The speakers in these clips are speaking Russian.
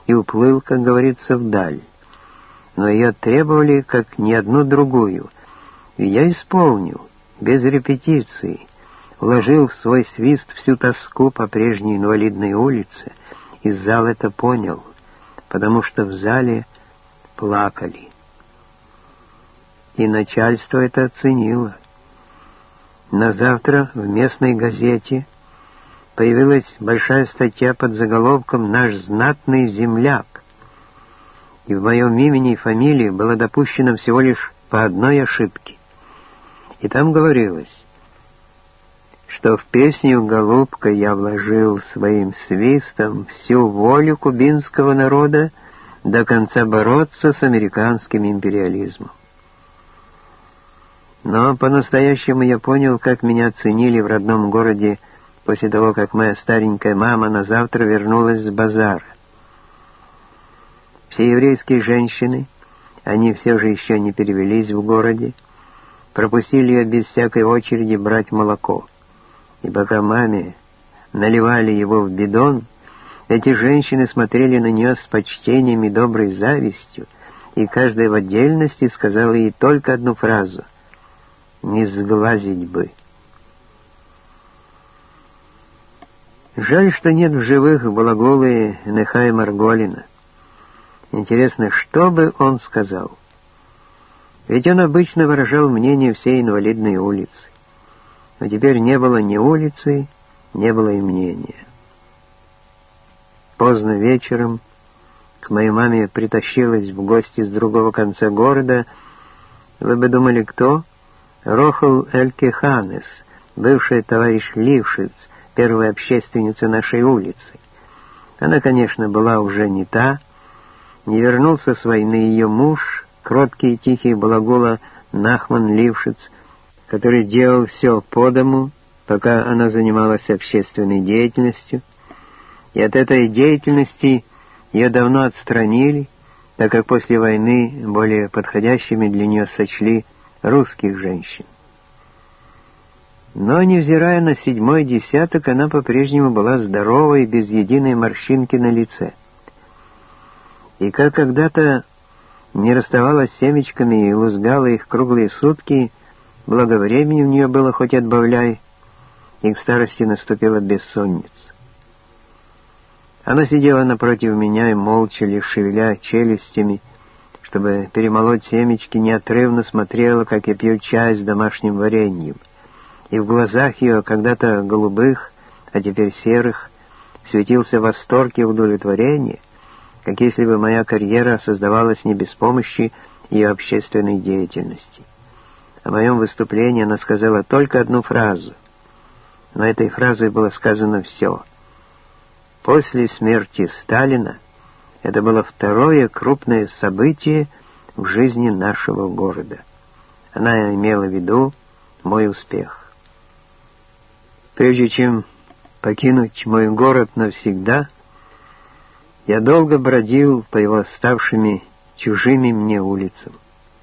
и уплыл, как говорится, вдаль. Но ее требовали, как ни одну другую, и я исполнил, без репетиции, вложил в свой свист всю тоску по прежней инвалидной улице, и зал это понял, потому что в зале плакали. И начальство это оценило. На завтра в местной газете появилась большая статья под заголовком «Наш знатный земляк», и в моем имени и фамилии было допущено всего лишь по одной ошибке. И там говорилось, что в песню «Голубка» я вложил своим свистом всю волю кубинского народа до конца бороться с американским империализмом. Но по-настоящему я понял, как меня ценили в родном городе после того, как моя старенькая мама на завтра вернулась с базара. Все еврейские женщины, они все же еще не перевелись в городе, пропустили ее без всякой очереди брать молоко. И пока маме наливали его в бидон, эти женщины смотрели на нее с почтением и доброй завистью, и каждая в отдельности сказала ей только одну фразу: «Не сглазить бы». Жаль, что нет в живых балагулы Нехая Марголина. Интересно, что бы он сказал? Ведь он обычно выражал мнение всей инвалидной улицы. Но теперь не было ни улицы, не было и мнения. Поздно вечером к моей маме притащилась в гости с другого конца города, вы бы думали, кто? Рохл Эль-Кеханес, бывший товарищ Лившиц, первая общественница нашей улицы. Она, конечно, была уже не та. Не вернулся с войны ее муж, кроткий и тихий балагула Нахман Лившиц, который делал все по дому, пока она занималась общественной деятельностью, и от этой деятельности ее давно отстранили, так как после войны более подходящими для нее сочли русских женщин. Но, невзирая на 7-й десяток, она по-прежнему была здорова и без единой морщинки на лице. И как когда-то не расставалась с семечками и лузгала их круглые сутки, благо времени у нее было хоть отбавляй, и к старости наступила бессонница. Она сидела напротив меня и молча, лишь шевеля челюстями, чтобы перемолоть семечки, неотрывно смотрела, как я пью чай с домашним вареньем. И в глазах ее, когда-то голубых, а теперь серых, светился восторг и удовлетворение, как если бы моя карьера создавалась не без помощи ее общественной деятельности. О моем выступлении она сказала только одну фразу, но этой фразой было сказано все. После смерти Сталина это было второе крупное событие в жизни нашего города. Она имела в виду мой успех. Прежде чем покинуть мой город навсегда, я долго бродил по его ставшими чужими мне улицам.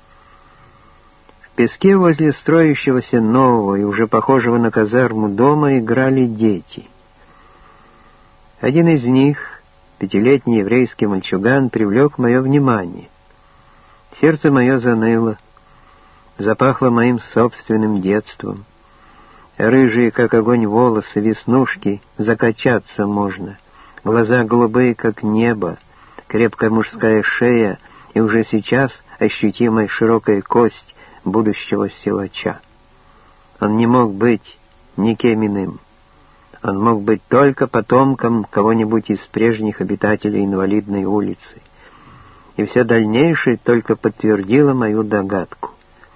В песке возле строящегося нового и уже похожего на казарму дома играли дети. Один из них, 5-летний еврейский мальчуган, привлек мое внимание. Сердце мое заныло, запахло моим собственным детством. Рыжие, как огонь, волосы, веснушки, закачаться можно. Глаза голубые, как небо, крепкая мужская шея и уже сейчас ощутимая широкая кость будущего силача. Он не мог быть никем иным. Он мог быть только потомком кого-нибудь из прежних обитателей инвалидной улицы. И все дальнейшее только подтвердило мою догадку.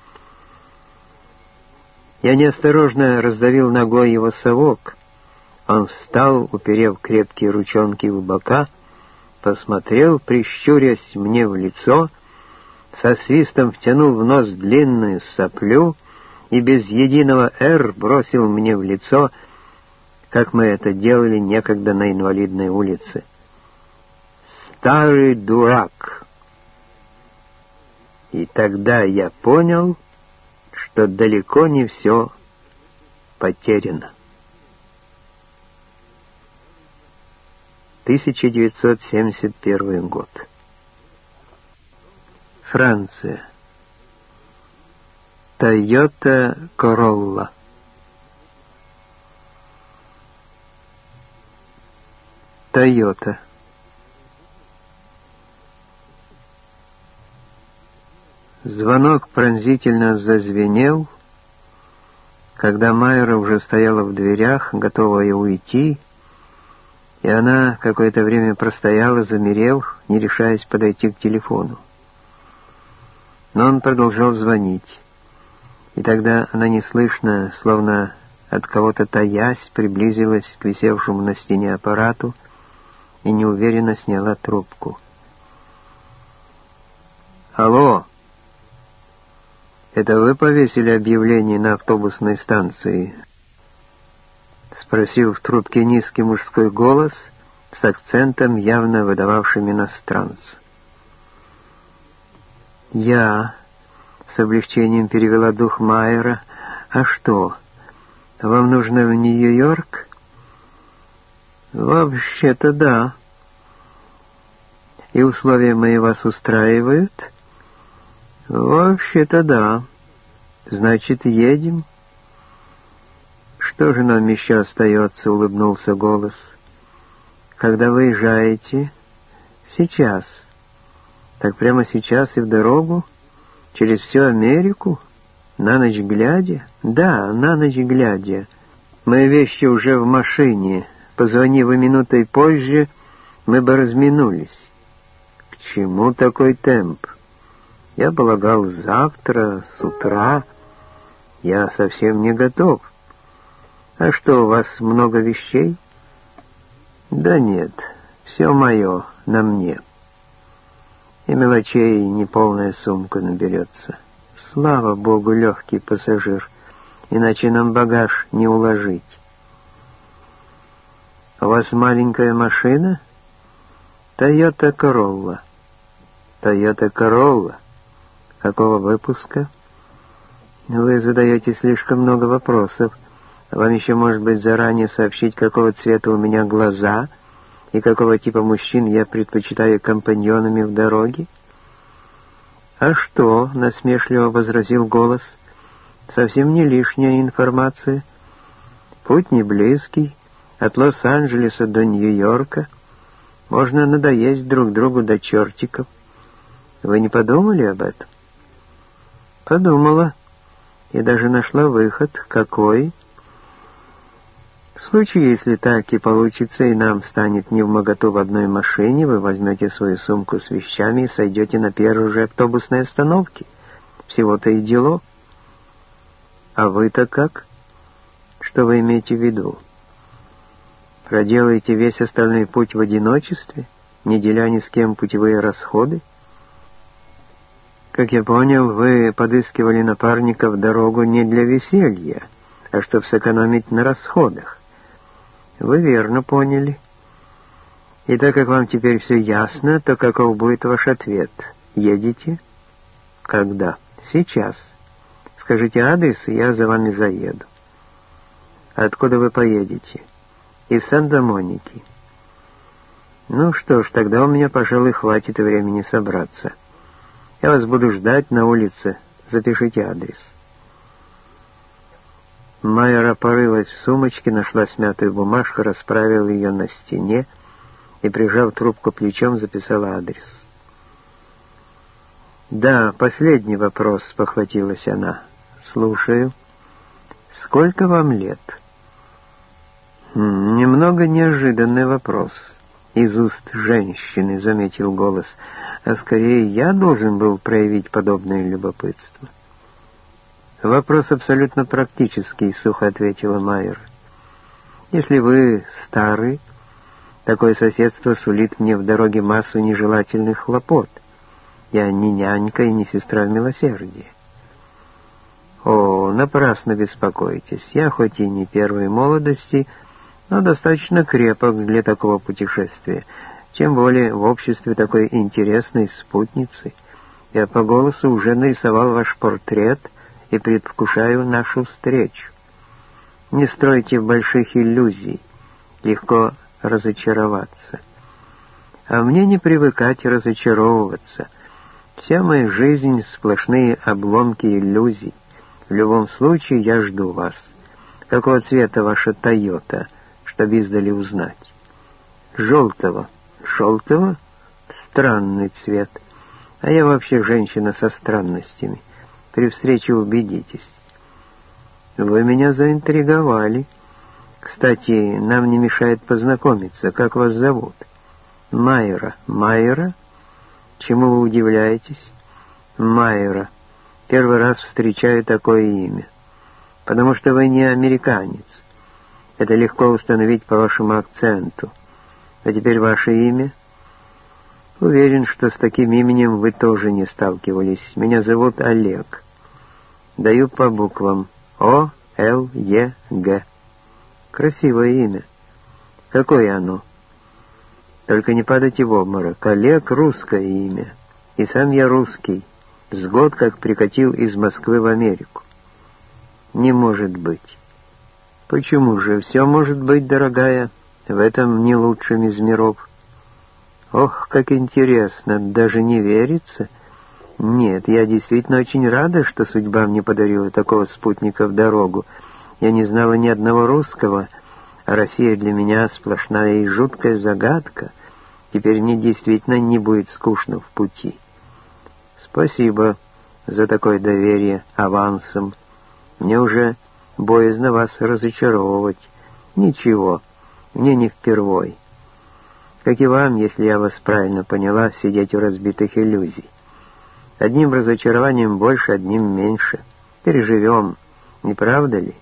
Я неосторожно раздавил ногой его совок. Он встал, уперев крепкие ручонки в бока, посмотрел, прищурясь мне в лицо, со свистом втянул в нос длинную соплю и без единого «р» бросил мне в лицо, как мы это делали некогда на инвалидной улице: «Старый дурак!» И тогда я понял, что далеко не все потеряно. 1971 год. Франция. Тойота Королла. Тойота. Звонок пронзительно зазвенел, когда Майра уже стояла в дверях, готовая уйти, и она какое-то время простояла, замерев, не решаясь подойти к телефону. Но он продолжал звонить, и тогда она неслышно, словно от кого-то таясь, приблизилась к висевшему на стене аппарату и неуверенно сняла трубку. «Алло! Это вы повесили объявление на автобусной станции?» — спросил в трубке низкий мужской голос с акцентом, явно выдававшим иностранца. «Я...» — с облегчением перевела дух Майера. «А что, вам нужно в Нью-Йорк?» «Вообще-то да». «И условия мои вас устраивают?» «Вообще-то да. Значит, едем?» «Что же нам еще остается?» — улыбнулся голос. «Когда выезжаете?» «Сейчас». «Так прямо сейчас и в дорогу? Через всю Америку? На ночь глядя?» «Да, на ночь глядя. Мои вещи уже в машине. Позвони вы минутой позже, мы бы разминулись». «К чему такой темп? Я полагал, завтра, с утра. Я совсем не готов. А что, у вас много вещей?» «Да нет, все мое на мне. И мелочей неполная сумка наберется. Слава богу, легкий пассажир, иначе нам багаж не уложить». «У вас маленькая машина?» «Тойота Королла». «Тойота Королла? Какого выпуска?» «Вы задаете слишком много вопросов. Вам еще, может быть, заранее сообщить, какого цвета у меня глаза и какого типа мужчин я предпочитаю компаньонами в дороге?» «А что?» — насмешливо возразил голос. «Совсем не лишняя информация. Путь не близкий, от Лос-Анджелеса до Нью-Йорка. Можно надоесть друг другу до чертиков. Вы не подумали об этом?» «Подумала. И даже нашла выход. Какой?» «В случае, если так и получится, и нам станет невмоготу в одной машине, вы возьмете свою сумку с вещами и сойдете на первой же автобусной остановке. Всего-то и дело». «А вы-то как? Что вы имеете в виду? Проделаете весь остальной путь в одиночестве, не деля ни с кем путевые расходы? Как я понял, вы подыскивали напарника в дорогу не для веселья, а чтобы сэкономить на расходах. Вы верно поняли. И так как вам теперь все ясно, то каков будет ваш ответ? Едете? Когда? Сейчас. Скажите адрес, и я за вами заеду. Откуда вы поедете? Из Санта-Моники. Ну что ж, тогда у меня, пожалуй, хватит времени собраться. Я вас буду ждать на улице. Запишите адрес». Майра порылась в сумочке, нашла смятую бумажку, расправила ее на стене и, прижав трубку плечом, записала адрес. «Да, последний вопрос», — похватилась она. «Слушаю. Сколько вам лет?» «Немного неожиданный вопрос. Из уст женщины», — заметил голос. «А скорее я должен был проявить подобное любопытство». «Вопрос абсолютно практический», — сухо ответила Майер. «Если вы старый, такое соседство сулит мне в дороге массу нежелательных хлопот. Я не нянька и не сестра в милосердии». «О, напрасно беспокойтесь. Я хоть и не первой молодости, но достаточно крепок для такого путешествия, тем более в обществе такой интересной спутницы. Я по голосу уже нарисовал ваш портрет и предвкушаю нашу встречу. Не стройте больших иллюзий, легко разочароваться». А мне не привыкать разочаровываться. Вся моя жизнь — сплошные обломки иллюзий. В любом случае я жду вас. Какого цвета ваша Тойота, чтобы издали узнать? Желтого. Желтого? Странный цвет. А я вообще женщина со странностями. При встрече убедитесь. Вы меня заинтриговали. Кстати, нам не мешает познакомиться. Как вас зовут? Майра. Майра? Чему вы удивляетесь? Майра. Первый раз встречаю такое имя. Потому что вы не американец. Это легко установить по вашему акценту. А теперь ваше имя? Уверен, что с таким именем вы тоже не сталкивались. Меня зовут Олег. Даю по буквам. О-Л-Е-Г. Красивое имя. Какое оно? Только не падайте в обморок. Олег — русское имя. И сам я русский. С год как прикатил из Москвы в Америку. Не может быть. Почему же? Все может быть, дорогая. В этом не лучшем из миров. Ох, как интересно. Даже не верится. Нет, я действительно очень рада, что судьба мне подарила такого спутника в дорогу. Я не знала ни одного русского, а Россия для меня сплошная и жуткая загадка. Теперь мне действительно не будет скучно в пути. Спасибо за такое доверие авансом. Мне уже боязно вас разочаровывать. Ничего, мне не впервой. Как и вам, если я вас правильно поняла, сидеть у разбитых иллюзий. Одним разочарованием больше, одним меньше. Переживем, не правда ли?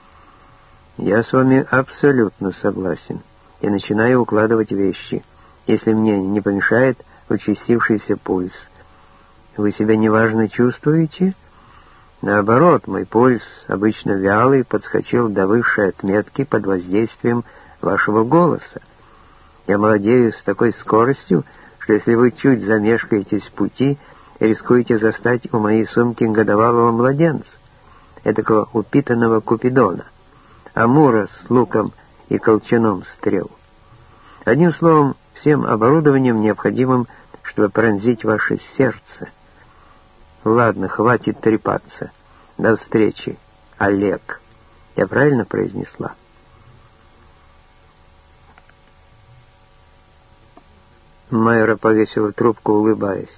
Я с вами абсолютно согласен. И начинаю укладывать вещи, если мне не помешает участившийся пульс. Вы себя неважно чувствуете? Наоборот, мой пульс, обычно вялый, подскочил до высшей отметки под воздействием вашего голоса. Я молодею с такой скоростью, что если вы чуть замешкаетесь в пути, рискуете застать у моей сумки годовалого младенца, этакого упитанного Купидона, Амура с луком и колчаном стрел. Одним словом, всем оборудованием, необходимым, чтобы пронзить ваше сердце. Ладно, хватит трепаться. До встречи, Олег. Я правильно произнесла? Майра повесила трубку, улыбаясь.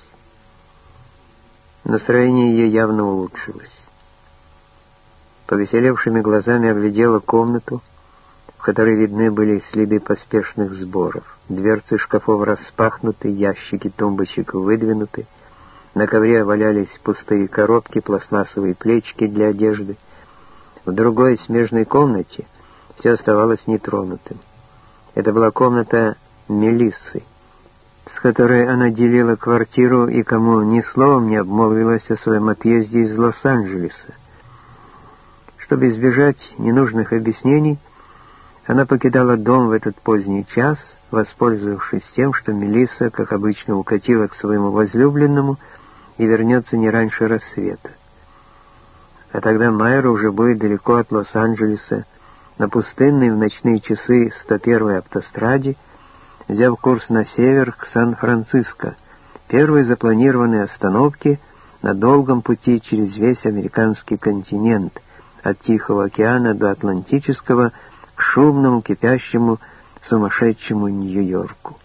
Настроение ее явно улучшилось. Повеселевшими глазами оглядела комнату, в которой видны были следы поспешных сборов. Дверцы шкафов распахнуты, ящики тумбочек выдвинуты. На ковре валялись пустые коробки, пластмассовые плечики для одежды. В другой смежной комнате все оставалось нетронутым. Это была комната Мелиссы, с которой она делила квартиру и кому ни словом не обмолвилась о своем отъезде из Лос-Анджелеса. Чтобы избежать ненужных объяснений, она покидала дом в этот поздний час, воспользовавшись тем, что Мелисса, как обычно, укатила к своему возлюбленному и вернется не раньше рассвета. А тогда Майра уже будет далеко от Лос-Анджелеса, на пустынной в ночные часы 101-й автостраде, взяв курс на север к Сан-Франциско, первой запланированной остановке на долгом пути через весь американский континент, от Тихого океана до Атлантического, к шумному, кипящему, сумасшедшему Нью-Йорку.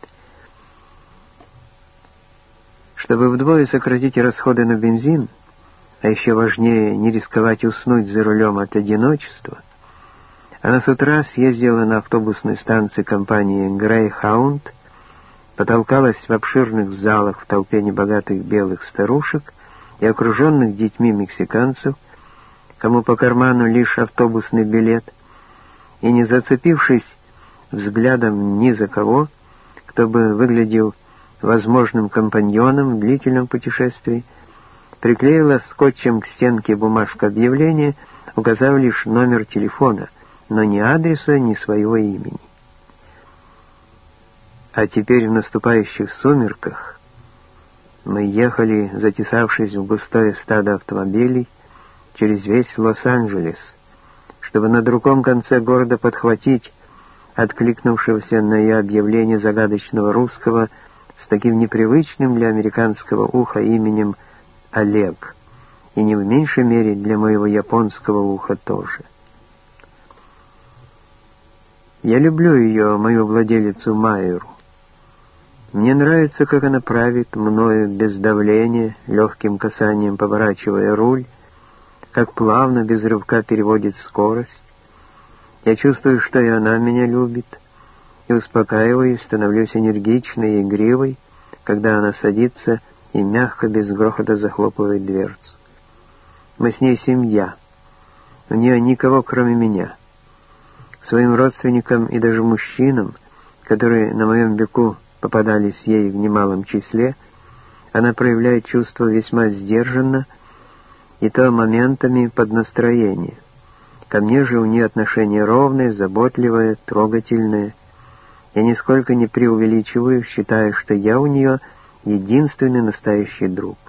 Чтобы вдвое сократить расходы на бензин, а еще важнее не рисковать уснуть за рулем от одиночества, она с утра съездила на автобусной станции компании Greyhound, потолкалась в обширных залах в толпе небогатых белых старушек и окруженных детьми мексиканцев, кому по карману лишь автобусный билет, и, не зацепившись взглядом ни за кого, кто бы выглядел возможным компаньоном в длительном путешествии, приклеила скотчем к стенке бумажку объявления, указав лишь номер телефона, но ни адреса, ни своего имени. А теперь в наступающих сумерках мы ехали, затесавшись в густое стадо автомобилей, через весь Лос-Анджелес, чтобы на другом конце города подхватить откликнувшегося на ее объявление загадочного русского с таким непривычным для американского уха именем Олег, и не в меньшей мере для моего японского уха тоже. Я люблю ее, мою владелицу Майеру. Мне нравится, как она правит мною без давления, легким касанием поворачивая руль, как плавно, без рывка переводит скорость. Я чувствую, что и она меня любит, и успокаиваюсь, становлюсь энергичной и игривой, когда она садится и мягко, без грохота захлопывает дверцу. Мы с ней семья. У нее никого, кроме меня. К своим родственникам и даже мужчинам, которые на моем веку попадались ей в немалом числе, она проявляет чувство весьма сдержанно, и то моментами под настроение. Ко мне же у нее отношение ровное, заботливое, трогательное. Я нисколько не преувеличиваю, считая, что я у нее единственный настоящий друг.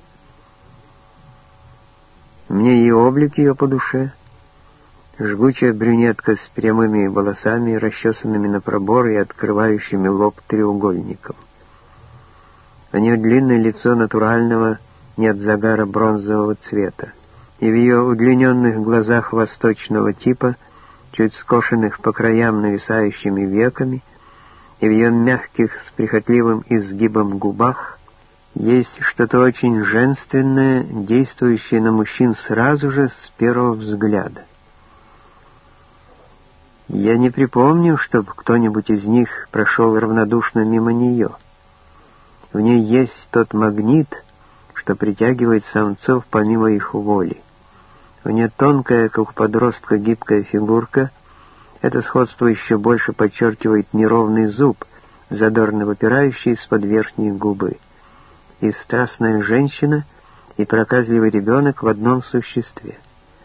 Мне и облик ее по душе. Жгучая брюнетка с прямыми волосами, расчесанными на пробор и открывающими лоб треугольником. У нее длинное лицо натурального, не от загара бронзового цвета, и в ее удлиненных глазах восточного типа, чуть скошенных по краям нависающими веками, и в ее мягких с прихотливым изгибом губах есть что-то очень женственное, действующее на мужчин сразу же с первого взгляда. Я не припомню, чтобы кто-нибудь из них прошел равнодушно мимо нее. В ней есть тот магнит, что притягивает самцов помимо их воли. У нее тонкая, как у подростка, гибкая фигурка. Это сходство еще больше подчеркивает неровный зуб, задорно выпирающий из-под верхней губы. И страстная женщина, и проказливый ребенок в одном существе.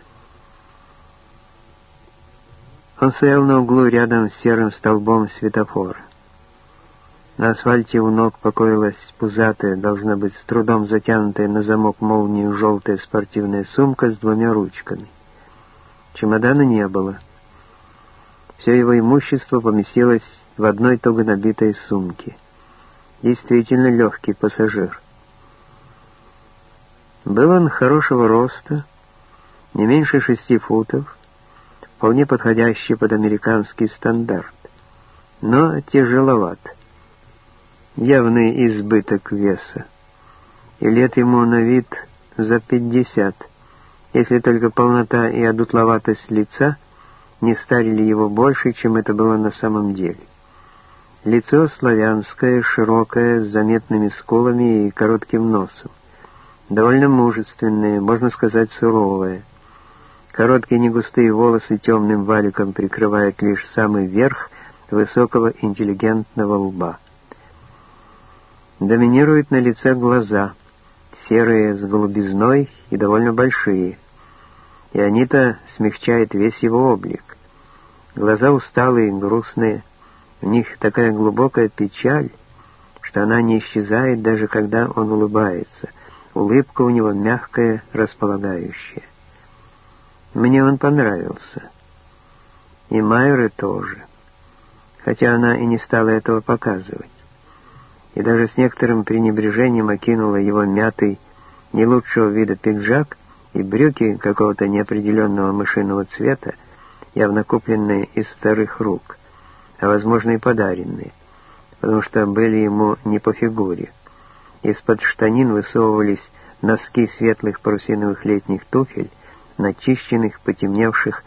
Он стоял на углу рядом с серым столбом светофора. На асфальте у ног покоилась пузатая, должна быть с трудом затянутая на замок молнию желтая спортивная сумка с двумя ручками. Чемодана не было. Все его имущество поместилось в одной туго набитой сумке. Действительно легкий пассажир. Был он хорошего роста, не меньше 6 футов, вполне подходящий под американский стандарт, но тяжеловат. Явный избыток веса. И лет ему на вид за 50, если только полнота и одутловатость лица не старили его больше, чем это было на самом деле. Лицо славянское, широкое, с заметными скулами и коротким носом. Довольно мужественное, можно сказать, суровое. Короткие негустые волосы темным валиком прикрывают лишь самый верх высокого интеллигентного лба. Доминируют на лице глаза, серые с голубизной и довольно большие. И они-то смягчают весь его облик. Глаза усталые, грустные, в них такая глубокая печаль, что она не исчезает, даже когда он улыбается. Улыбка у него мягкая, располагающая. Мне он понравился. И Майре тоже. Хотя она и не стала этого показывать. И даже с некоторым пренебрежением окинула его мятый, не лучшего вида пиджак и брюки какого-то неопределенного мышиного цвета, явно купленные из вторых рук, а возможно и подаренные, потому что были ему не по фигуре. Из-под штанин высовывались носки светлых парусиновых летних туфель, начищенных, потемневших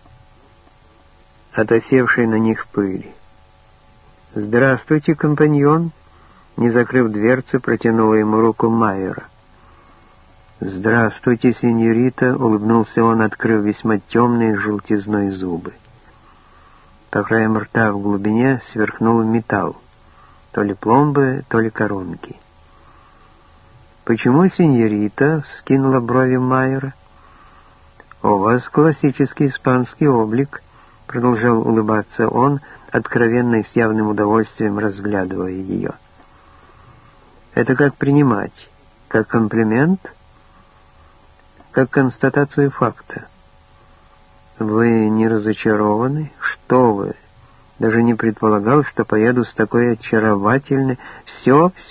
от осевшей на них пыли. «Здравствуйте, компаньон!» Не закрыв дверцу, протянула ему руку Майера. «Здравствуйте, сеньорита!» — улыбнулся он, открыв весьма темные желтизной зубы. По краям рта в глубине сверкнул металл, то ли пломбы, то ли коронки. «Почему, сеньорита?» — вскинула брови Майера. «У вас классический испанский облик», — продолжал улыбаться он, откровенно и с явным удовольствием разглядывая ее. «Это как принимать? Как комплимент? Как констатацию факта? Вы не разочарованы? Что вы? Даже не предполагал, что поеду с такой очаровательной... Все,